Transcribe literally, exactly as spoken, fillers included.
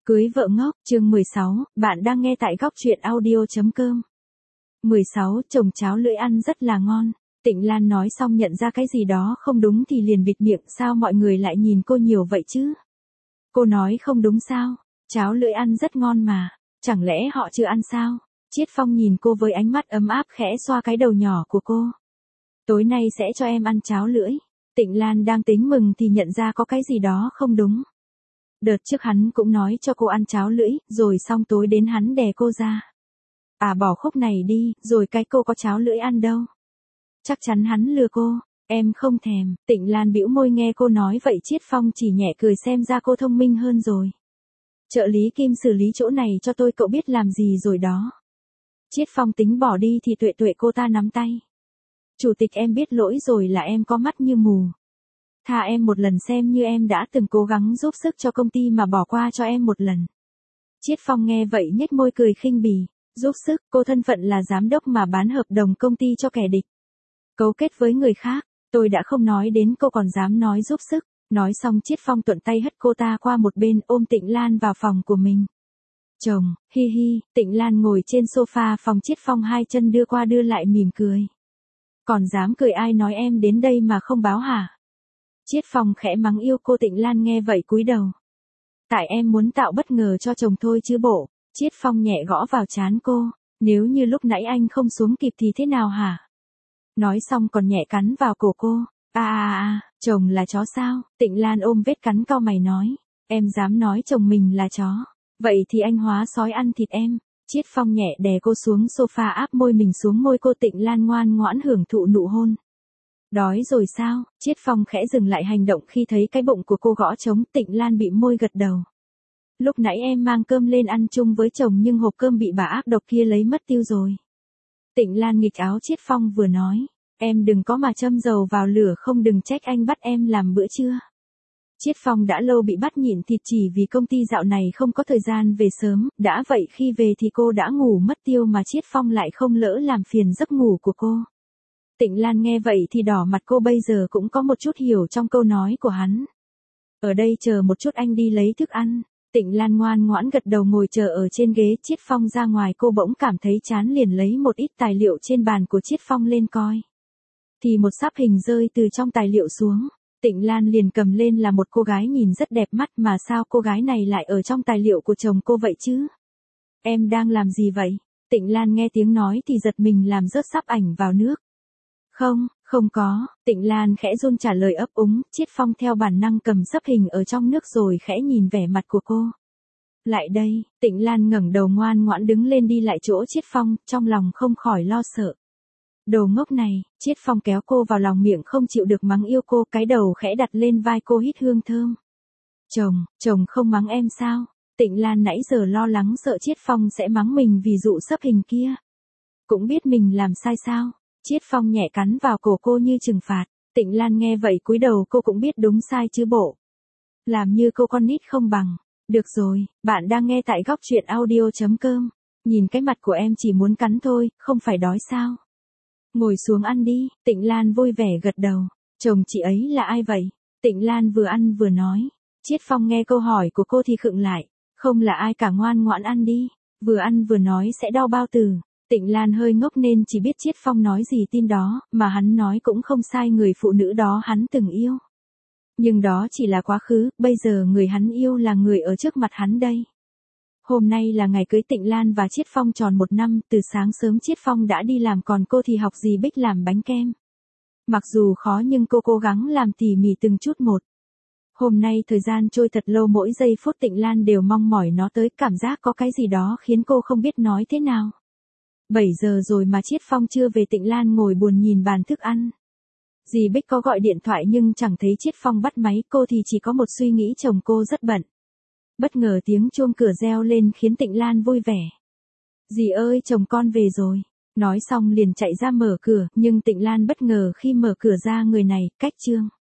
Cưới vợ ngốc, chương mười sáu, bạn đang nghe tại góc truyện audio chấm com. mười sáu, chồng cháo lưỡi ăn rất là ngon. Tịnh Lan nói xong nhận ra cái gì đó không đúng thì liền bịt miệng, sao mọi người lại nhìn cô nhiều vậy chứ? Cô nói không đúng sao? Cháo lưỡi ăn rất ngon mà, chẳng lẽ họ chưa ăn sao? Chiết Phong nhìn cô với ánh mắt ấm áp khẽ xoa cái đầu nhỏ của cô. Tối nay sẽ cho em ăn cháo lưỡi. Tịnh Lan đang tính mừng thì nhận ra có cái gì đó không đúng. Đợt trước hắn cũng nói cho cô ăn cháo lưỡi, rồi xong tối đến hắn đè cô ra. À bỏ khúc này đi, rồi cái cô có cháo lưỡi ăn đâu. Chắc chắn hắn lừa cô, em không thèm. Tịnh Lan bĩu môi nghe cô nói vậy Chiết Phong chỉ nhẹ cười xem ra cô thông minh hơn rồi. Trợ lý Kim xử lý chỗ này cho tôi, cậu biết làm gì rồi đó. Chiết Phong tính bỏ đi thì Tuệ Tuệ cô ta nắm tay. Chủ tịch em biết lỗi rồi, là em có mắt như mù. Tha em một lần xem như em đã từng cố gắng giúp sức cho công ty mà bỏ qua cho em một lần. Chiết Phong nghe vậy nhếch môi cười khinh bỉ. Giúp sức, cô thân phận là giám đốc mà bán hợp đồng công ty cho kẻ địch. Cấu kết với người khác, tôi đã không nói đến cô còn dám nói giúp sức. Nói xong Chiết Phong thuận tay hất cô ta qua một bên ôm Tịnh Lan vào phòng của mình. Chồng, hi hi, Tịnh Lan ngồi trên sofa phòng Chiết Phong hai chân đưa qua đưa lại mỉm cười. Còn dám cười, ai nói em đến đây mà không báo hả? Chiết Phong khẽ mắng yêu cô. Tịnh Lan nghe vậy cúi đầu. Tại em muốn tạo bất ngờ cho chồng thôi chứ bộ. Chiết Phong nhẹ gõ vào trán cô. Nếu như lúc nãy anh không xuống kịp thì thế nào hả? Nói xong còn nhẹ cắn vào cổ cô. À à à, chồng là chó sao? Tịnh Lan ôm vết cắn cau mày nói. Em dám nói chồng mình là chó. Vậy thì anh hóa sói ăn thịt em. Chiết Phong nhẹ đè cô xuống sofa áp môi mình xuống môi cô. Tịnh Lan ngoan ngoãn hưởng thụ nụ hôn. Đói rồi sao? Chiết Phong khẽ dừng lại hành động khi thấy cái bụng của cô gõ trống. Tịnh Lan bị môi gật đầu. Lúc nãy em mang cơm lên ăn chung với chồng nhưng hộp cơm bị bà ác độc kia lấy mất tiêu rồi. Tịnh Lan nghịch áo Chiết Phong vừa nói. Em đừng có mà châm dầu vào lửa, không đừng trách anh bắt em làm bữa trưa. Chiết Phong đã lâu bị bắt nhịn thịt chỉ vì công ty dạo này không có thời gian về sớm. Đã vậy khi về thì cô đã ngủ mất tiêu mà Chiết Phong lại không lỡ làm phiền giấc ngủ của cô. Tịnh Lan nghe vậy thì đỏ mặt, cô bây giờ cũng có một chút hiểu trong câu nói của hắn. Ở đây chờ một chút, anh đi lấy thức ăn. Tịnh Lan ngoan ngoãn gật đầu ngồi chờ ở trên ghế. Chiết Phong ra ngoài, cô bỗng cảm thấy chán liền lấy một ít tài liệu trên bàn của Chiết Phong lên coi. Thì một sắp hình rơi từ trong tài liệu xuống. Tịnh Lan liền cầm lên, là một cô gái nhìn rất đẹp mắt, mà sao cô gái này lại ở trong tài liệu của chồng cô vậy chứ? Em đang làm gì vậy? Tịnh Lan nghe tiếng nói thì giật mình làm rớt sắp ảnh vào nước. Không, không có. Tịnh Lan khẽ run trả lời ấp úng. Chiết Phong theo bản năng cầm sắp hình ở trong nước rồi khẽ nhìn vẻ mặt của cô. Lại đây. Tịnh Lan ngẩng đầu ngoan ngoãn đứng lên đi lại chỗ Chiết Phong, trong lòng không khỏi lo sợ. Đồ ngốc này. Chiết Phong kéo cô vào lòng, miệng không chịu được mắng yêu cô, cái đầu khẽ đặt lên vai cô hít hương thơm. Chồng, chồng không mắng em sao? Tịnh Lan nãy giờ lo lắng sợ Chiết Phong sẽ mắng mình vì dụ sắp hình kia. Cũng biết mình làm sai sao? Chiết Phong nhẹ cắn vào cổ cô như trừng phạt. Tịnh Lan nghe vậy cúi đầu, cô cũng biết đúng sai chứ bộ. Làm như cô con nít không bằng. Được rồi, bạn đang nghe tại góc truyện audio chấm com. Nhìn cái mặt của em chỉ muốn cắn thôi, không phải đói sao? Ngồi xuống ăn đi. Tịnh Lan vui vẻ gật đầu. Chồng chị ấy là ai vậy? Tịnh Lan vừa ăn vừa nói. Chiết Phong nghe câu hỏi của cô thì khựng lại. Không là ai cả, ngoan ngoãn ăn đi. Vừa ăn vừa nói sẽ đau bao tử. Tịnh Lan hơi ngốc nên chỉ biết Chiết Phong nói gì tin đó, mà hắn nói cũng không sai, người phụ nữ đó hắn từng yêu. Nhưng đó chỉ là quá khứ, bây giờ người hắn yêu là người ở trước mặt hắn đây. Hôm nay là ngày cưới Tịnh Lan và Chiết Phong tròn một năm, từ sáng sớm Chiết Phong đã đi làm, còn cô thì học dì Bích làm bánh kem. Mặc dù khó nhưng cô cố gắng làm tỉ mỉ từng chút một. Hôm nay thời gian trôi thật lâu, mỗi giây phút Tịnh Lan đều mong mỏi nó tới, cảm giác có cái gì đó khiến cô không biết nói thế nào. bảy giờ rồi mà Chiết Phong chưa về. Tịnh Lan ngồi buồn nhìn bàn thức ăn. Dì Bích có gọi điện thoại nhưng chẳng thấy Chiết Phong bắt máy, cô thì chỉ có một suy nghĩ chồng cô rất bận. Bất ngờ tiếng chuông cửa reo lên khiến Tịnh Lan vui vẻ. Dì ơi, chồng con về rồi. Nói xong liền chạy ra mở cửa, nhưng Tịnh Lan bất ngờ khi mở cửa ra, người này, cách Trương.